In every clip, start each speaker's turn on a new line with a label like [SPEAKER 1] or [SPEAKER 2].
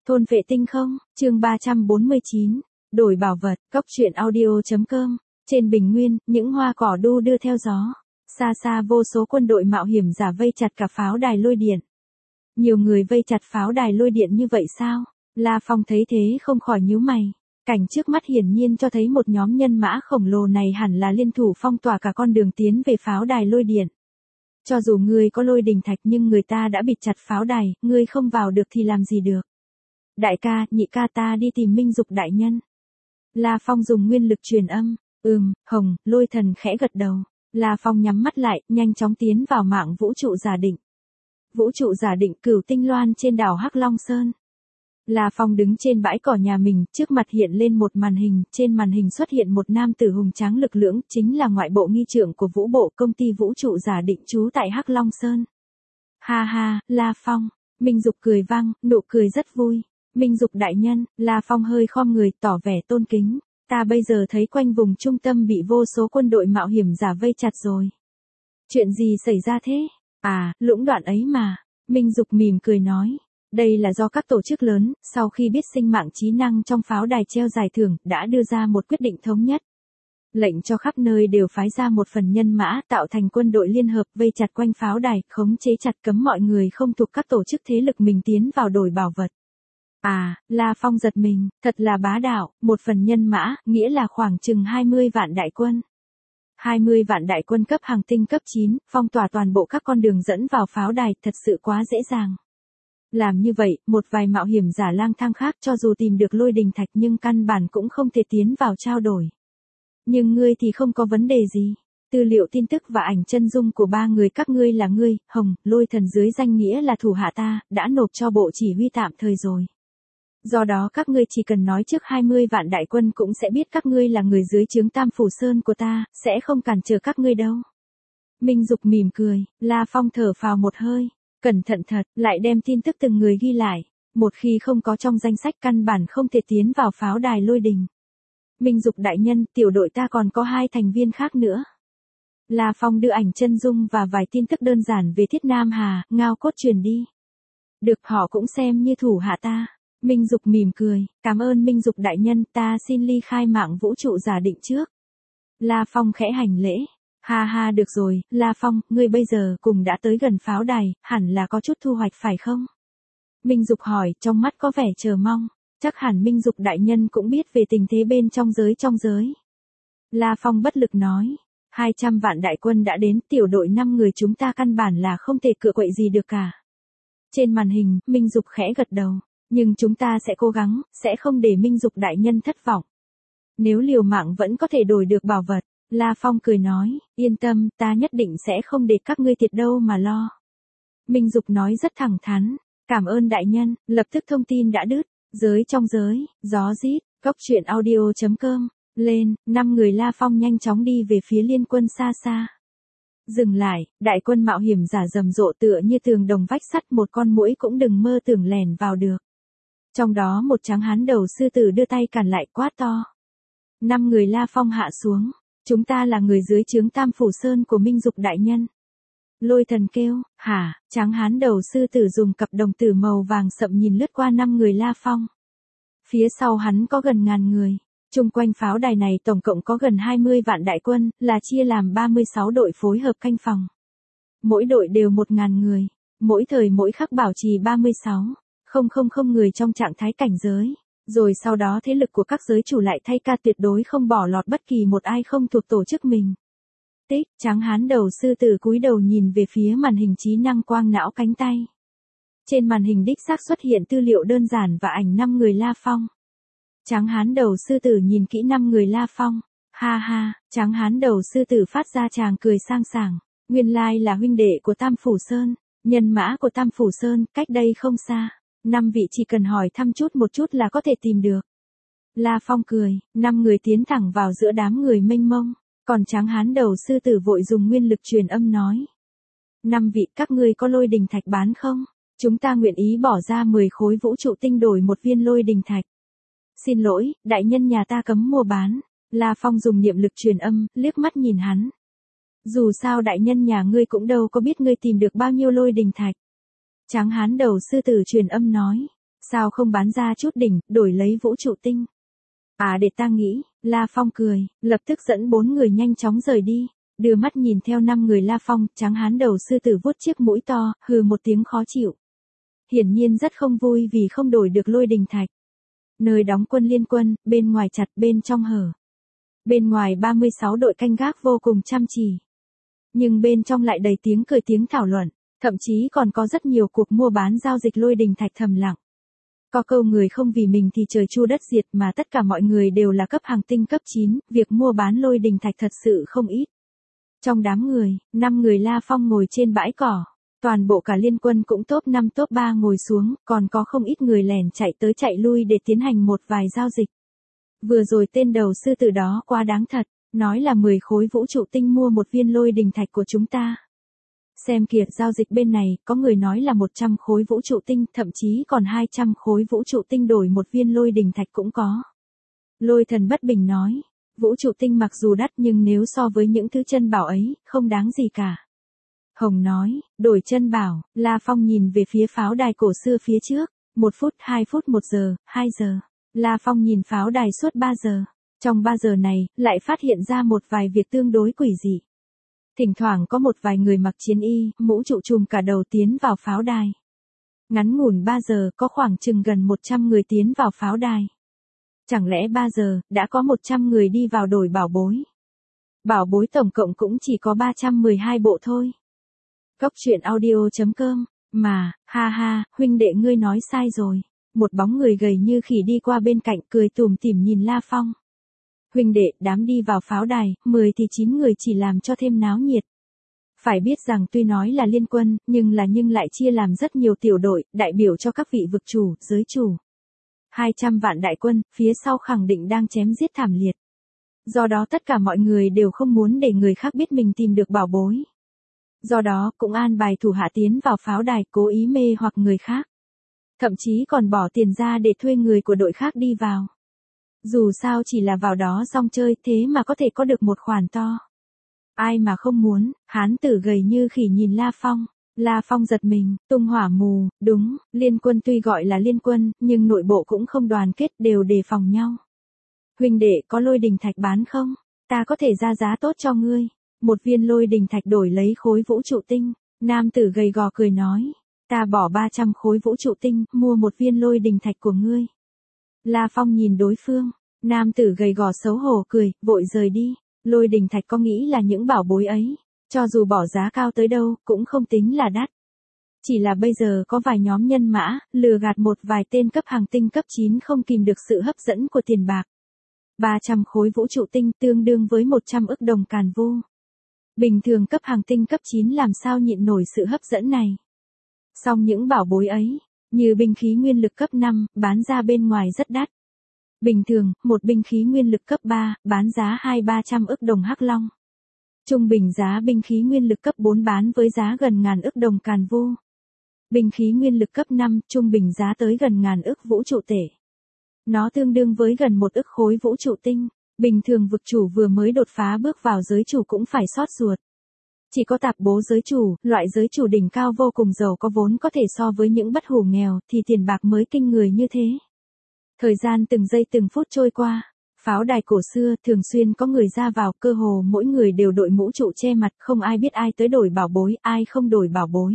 [SPEAKER 1] Thôn vệ tinh không, chương 349, đổi bảo vật, cóc truyện audio.com, trên bình nguyên, những hoa cỏ đu đưa theo gió. Xa xa vô số quân đội mạo hiểm giả vây chặt cả pháo đài lôi điện. Nhiều người vây chặt pháo đài lôi điện như vậy sao? La Phong thấy thế không khỏi nhíu mày. Cảnh trước mắt hiển nhiên cho thấy một nhóm nhân mã khổng lồ này hẳn là liên thủ phong tỏa cả con đường tiến về pháo đài lôi điện. Cho dù ngươi có lôi đình thạch nhưng người ta đã bịt chặt pháo đài, ngươi không vào được thì làm gì được. Đại ca, nhị ca ta đi tìm Minh Dục đại nhân. La Phong dùng nguyên lực truyền âm. Hồng, lôi thần khẽ gật đầu. La Phong nhắm mắt lại, nhanh chóng tiến vào mạng vũ trụ giả định. Vũ trụ giả định Cửu Tinh Loan trên đảo Hắc Long Sơn. La Phong đứng trên bãi cỏ nhà mình, trước mặt hiện lên một màn hình, trên màn hình xuất hiện một nam tử hùng tráng lực lưỡng, chính là ngoại bộ nghi trưởng của vũ bộ công ty vũ trụ giả định trú tại Hắc Long Sơn. Ha ha, La Phong, Minh Dục cười vang, nụ cười rất vui. Minh Dục đại nhân, La Phong hơi khom người tỏ vẻ tôn kính. Ta bây giờ thấy quanh vùng trung tâm bị vô số quân đội mạo hiểm giả vây chặt rồi. Chuyện gì xảy ra thế? À, lũng đoạn ấy mà. Minh Dục mỉm cười nói. Đây là do các tổ chức lớn, sau khi biết sinh mạng trí năng trong pháo đài treo giải thưởng, đã đưa ra một quyết định thống nhất. Lệnh cho khắp nơi đều phái ra một phần nhân mã tạo thành quân đội liên hợp vây chặt quanh pháo đài, khống chế chặt cấm mọi người không thuộc các tổ chức thế lực mình tiến vào đổi bảo vật. À, La Phong giật mình, thật là bá đạo, một phần nhân mã, nghĩa là khoảng chừng 20 vạn đại quân. 20 vạn đại quân cấp hàng tinh cấp 9, phong tỏa toàn bộ các con đường dẫn vào pháo đài, thật sự quá dễ dàng. Làm như vậy, một vài mạo hiểm giả lang thang khác cho dù tìm được lôi đình thạch nhưng căn bản cũng không thể tiến vào trao đổi. Nhưng ngươi thì không có vấn đề gì. Tư liệu tin tức và ảnh chân dung của ba người các ngươi là ngươi, Hồng, lôi thần dưới danh nghĩa là thủ hạ ta, đã nộp cho bộ chỉ huy tạm thời rồi. Do đó các ngươi chỉ cần nói trước 20 vạn đại quân cũng sẽ biết các ngươi là người dưới trướng Tam Phủ Sơn của ta, sẽ không cản trở các ngươi đâu. Minh Dục mỉm cười, La Phong thở phào một hơi, cẩn thận thật, lại đem tin tức từng người ghi lại, một khi không có trong danh sách căn bản không thể tiến vào pháo đài lôi đình. Minh Dục đại nhân, tiểu đội ta còn có 2 thành viên khác nữa. La Phong đưa ảnh chân dung và vài tin tức đơn giản về Thiết Nam Hà, Ngao Cốt truyền đi. Được, họ cũng xem như thủ hạ ta. Minh Dục mỉm cười, cảm ơn Minh Dục đại nhân, ta xin ly khai mạng vũ trụ giả định trước. La Phong khẽ hành lễ. Ha ha, được rồi, La Phong, ngươi bây giờ cùng đã tới gần pháo đài, hẳn là có chút thu hoạch phải không? Minh Dục hỏi, trong mắt có vẻ chờ mong. Chắc hẳn Minh Dục đại nhân cũng biết về tình thế bên trong giới. La Phong bất lực nói. 200 vạn đại quân đã đến, tiểu đội 5 người chúng ta căn bản là không thể cựa quậy gì được cả. Trên màn hình, Minh Dục khẽ gật đầu. Nhưng chúng ta sẽ cố gắng, sẽ không để Minh Dục đại nhân thất vọng. Nếu liều mạng vẫn có thể đổi được bảo vật, La Phong cười nói, yên tâm, ta nhất định sẽ không để các ngươi thiệt đâu mà lo. Minh Dục nói rất thẳng thắn, cảm ơn đại nhân, lập tức thông tin đã đứt, trong giới, gió rít, cóc truyện audio.com, lên, 5 người La Phong nhanh chóng đi về phía liên quân xa xa. Dừng lại, đại quân mạo hiểm giả rầm rộ tựa như tường đồng vách sắt, một con muỗi cũng đừng mơ tưởng lẻn vào được. Trong đó một tráng hán đầu sư tử đưa tay cản lại, quát to. 5 người La Phong hạ xuống, chúng ta là người dưới trướng Tam Phủ Sơn của Minh Dục đại nhân. Lôi thần kêu, hả? Tráng hán đầu sư tử dùng cặp đồng tử màu vàng sậm nhìn lướt qua 5 người La Phong. Phía sau hắn có gần 1000 người. Chung quanh pháo đài này tổng cộng có gần 20 vạn đại quân, là chia làm 36 đội phối hợp canh phòng. Mỗi đội đều 1000 người, mỗi thời mỗi khắc bảo trì 36,000 người trong trạng thái cảnh giới. Rồi sau đó thế lực của các giới chủ lại thay ca tuyệt đối không bỏ lọt bất kỳ một ai không thuộc tổ chức mình. Tích, tráng hán đầu sư tử cúi đầu nhìn về phía màn hình trí năng quang não cánh tay. Trên màn hình đích xác xuất hiện tư liệu đơn giản và ảnh 5 người La Phong. Tráng hán đầu sư tử nhìn kỹ 5 người La Phong. Ha ha, tráng hán đầu sư tử phát ra tràng cười sang sảng. Nguyên lai là huynh đệ của Tam Phủ Sơn, nhân mã của Tam Phủ Sơn, cách đây không xa. 5 vị chỉ cần hỏi thăm một chút là có thể tìm được. La Phong cười, 5 người tiến thẳng vào giữa đám người mênh mông, còn tráng hán đầu sư tử vội dùng nguyên lực truyền âm nói. 5 vị, các ngươi có lôi đình thạch bán không? Chúng ta nguyện ý bỏ ra 10 khối vũ trụ tinh đổi một viên lôi đình thạch. Xin lỗi, đại nhân nhà ta cấm mua bán. La Phong dùng niệm lực truyền âm, liếc mắt nhìn hắn. Dù sao đại nhân nhà ngươi cũng đâu có biết ngươi tìm được bao nhiêu lôi đình thạch. Tráng hán đầu sư tử truyền âm nói. Sao không bán ra chút đỉnh, đổi lấy vũ trụ tinh? À để ta nghĩ, La Phong cười, lập tức dẫn 4 người nhanh chóng rời đi. Đưa mắt nhìn theo 5 người La Phong, trắng hán đầu sư tử vuốt chiếc mũi to, hừ một tiếng khó chịu. Hiển nhiên rất không vui vì không đổi được lôi đình thạch. Nơi đóng quân liên quân, bên ngoài chặt bên trong hở. Bên ngoài 36 đội canh gác vô cùng chăm chỉ. Nhưng bên trong lại đầy tiếng cười tiếng thảo luận, thậm chí còn có rất nhiều cuộc mua bán giao dịch lôi đình thạch thầm lặng. Có câu người không vì mình thì trời chua đất diệt mà tất cả mọi người đều là cấp hàng tinh cấp 9, việc mua bán lôi đình thạch thật sự không ít. Trong đám người, 5 người La Phong ngồi trên bãi cỏ. Toàn bộ cả liên quân cũng top 5 top 3 ngồi xuống, còn có không ít người lẻn chạy tới chạy lui để tiến hành một vài giao dịch. Vừa rồi tên đầu sư tử đó quá đáng thật, nói là 10 khối vũ trụ tinh mua một viên lôi đình thạch của chúng ta. Xem kìa giao dịch bên này, có người nói là 100 khối vũ trụ tinh, thậm chí còn 200 khối vũ trụ tinh đổi một viên lôi đình thạch cũng có. Lôi thần bất bình nói, vũ trụ tinh mặc dù đắt nhưng nếu so với những thứ chân bảo ấy, không đáng gì cả. Hồng nói, đổi chân bảo, La Phong nhìn về phía pháo đài cổ xưa phía trước, 1 phút, 2 phút, 1 giờ, 2 giờ. La Phong nhìn pháo đài suốt 3 giờ. Trong 3 giờ này, lại phát hiện ra một vài việc tương đối quỷ dị. Thỉnh thoảng có một vài người mặc chiến y, mũ trụ trùm cả đầu tiến vào pháo đài. Ngắn ngủn 3 giờ, có khoảng chừng gần 100 người tiến vào pháo đài. Chẳng lẽ 3 giờ, đã có 100 người đi vào đổi bảo bối? Bảo bối tổng cộng cũng chỉ có 312 bộ thôi. Cóc truyện audio.com, mà, ha ha, huynh đệ ngươi nói sai rồi. Một bóng người gầy như khỉ đi qua bên cạnh cười tủm tỉm nhìn La Phong. Huynh đệ, đám đi vào pháo đài, 10 thì 9 người chỉ làm cho thêm náo nhiệt. Phải biết rằng tuy nói là liên quân, nhưng lại chia làm rất nhiều tiểu đội, đại biểu cho các vị vực chủ, giới chủ. 200 vạn đại quân, phía sau khẳng định đang chém giết thảm liệt. Do đó tất cả mọi người đều không muốn để người khác biết mình tìm được bảo bối. Do đó cũng an bài thủ hạ tiến vào pháo đài cố ý mê hoặc người khác. Thậm chí còn bỏ tiền ra để thuê người của đội khác đi vào. Dù sao chỉ là vào đó xong chơi thế mà có thể có được một khoản to. Ai mà không muốn, hán tử gầy như khỉ nhìn La Phong. La Phong giật mình, tung hỏa mù, đúng, liên quân tuy gọi là liên quân, nhưng nội bộ cũng không đoàn kết đều đề phòng nhau. Huynh đệ có lôi đình thạch bán không? Ta có thể ra giá tốt cho ngươi. Một viên lôi đình thạch đổi lấy khối vũ trụ tinh. Nam tử gầy gò cười nói. Ta bỏ 300 khối vũ trụ tinh, mua một viên lôi đình thạch của ngươi. La Phong nhìn đối phương. Nam tử gầy gò xấu hổ cười, vội rời đi. Lôi đình thạch có nghĩ là những bảo bối ấy. Cho dù bỏ giá cao tới đâu, cũng không tính là đắt. Chỉ là bây giờ có vài nhóm nhân mã, lừa gạt một vài tên cấp hàng tinh cấp 9 không kìm được sự hấp dẫn của tiền bạc. 300 khối vũ trụ tinh tương đương với 100 ức đồng càn vu. Bình thường cấp hàng tinh cấp 9 làm sao nhịn nổi sự hấp dẫn này. Song những bảo bối ấy, như binh khí nguyên lực cấp 5, bán ra bên ngoài rất đắt. Bình thường, một binh khí nguyên lực cấp 3, bán giá 200-300 ức đồng hắc long. Trung bình giá binh khí nguyên lực cấp 4 bán với giá gần ngàn ức đồng càn vu. Binh khí nguyên lực cấp 5, trung bình giá tới gần ngàn ức vũ trụ tể. Nó tương đương với gần 1 ức khối vũ trụ tinh. Bình thường vực chủ vừa mới đột phá bước vào giới chủ cũng phải xót ruột. Chỉ có tạp bố giới chủ, loại giới chủ đỉnh cao vô cùng giàu có vốn có thể so với những bất hủ nghèo thì tiền bạc mới kinh người như thế. Thời gian từng giây từng phút trôi qua. Pháo đài cổ xưa thường xuyên có người ra vào, cơ hồ mỗi người đều đội mũ trụ che mặt, không ai biết ai tới đổi bảo bối, ai không đổi bảo bối.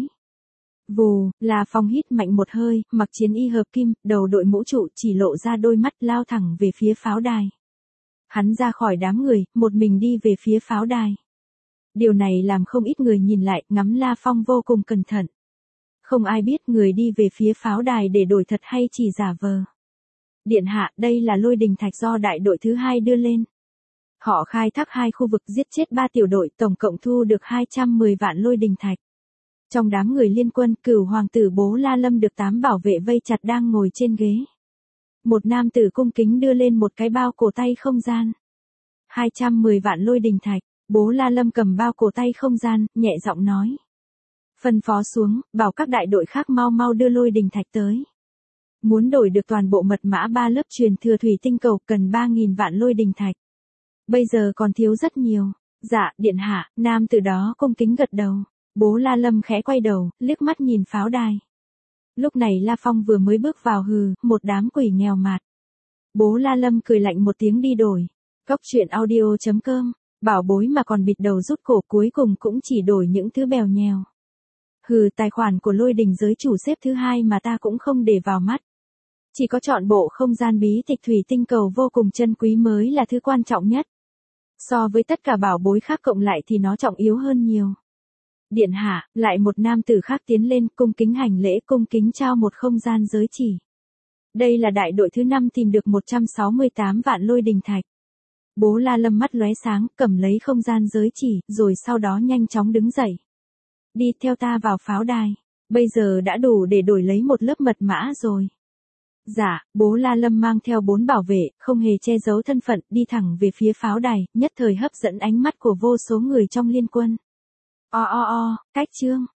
[SPEAKER 1] Vù, La Phong hít mạnh một hơi, mặc chiến y hợp kim, đầu đội mũ trụ chỉ lộ ra đôi mắt lao thẳng về phía pháo đài. Hắn ra khỏi đám người, một mình đi về phía pháo đài. Điều này làm không ít người nhìn lại, ngắm La Phong vô cùng cẩn thận. Không ai biết người đi về phía pháo đài để đổi thật hay chỉ giả vờ. Điện hạ, đây là lôi đình thạch do đại đội thứ 2 đưa lên. Họ khai thác 2 khu vực giết chết 3 tiểu đội, tổng cộng thu được 210 vạn lôi đình thạch. Trong đám người liên quân, Cửu hoàng tử Bố La Lâm được 8 bảo vệ vây chặt đang ngồi trên ghế. Một nam tử cung kính đưa lên một cái bao cổ tay không gian. 210 vạn lôi đình thạch. Bố La Lâm cầm bao cổ tay không gian, nhẹ giọng nói. Phân phó xuống, bảo các đại đội khác mau mau đưa lôi đình thạch tới. Muốn đổi được toàn bộ mật mã 3 lớp truyền thừa thủy tinh cầu cần 3.000 vạn lôi đình thạch. Bây giờ còn thiếu rất nhiều. Dạ, điện hạ, nam tử đó cung kính gật đầu. Bố La Lâm khẽ quay đầu, liếc mắt nhìn pháo đài. Lúc này La Phong vừa mới bước vào hừ, một đám quỷ nghèo mạt. Bố La Lâm cười lạnh một tiếng đi đổi. Cóc truyện audio.com, bảo bối mà còn bịt đầu rút cổ cuối cùng cũng chỉ đổi những thứ bèo nhèo. Hừ, tài khoản của Lôi Đình giới chủ xếp thứ 2 mà ta cũng không để vào mắt. Chỉ có chọn bộ không gian bí tịch thủy tinh cầu vô cùng chân quý mới là thứ quan trọng nhất. So với tất cả bảo bối khác cộng lại thì nó trọng yếu hơn nhiều. Điện hạ, lại một nam tử khác tiến lên cung kính hành lễ cung kính trao một không gian giới chỉ. Đây là đại đội thứ 5 tìm được 168 vạn lôi đình thạch. Bố La Lâm mắt lóe sáng, cầm lấy không gian giới chỉ, rồi sau đó nhanh chóng đứng dậy. Đi theo ta vào pháo đài. Bây giờ đã đủ để đổi lấy một lớp mật mã rồi. Dạ, bố La Lâm mang theo 4 bảo vệ, không hề che giấu thân phận, đi thẳng về phía pháo đài, nhất thời hấp dẫn ánh mắt của vô số người trong liên quân. Cách chương.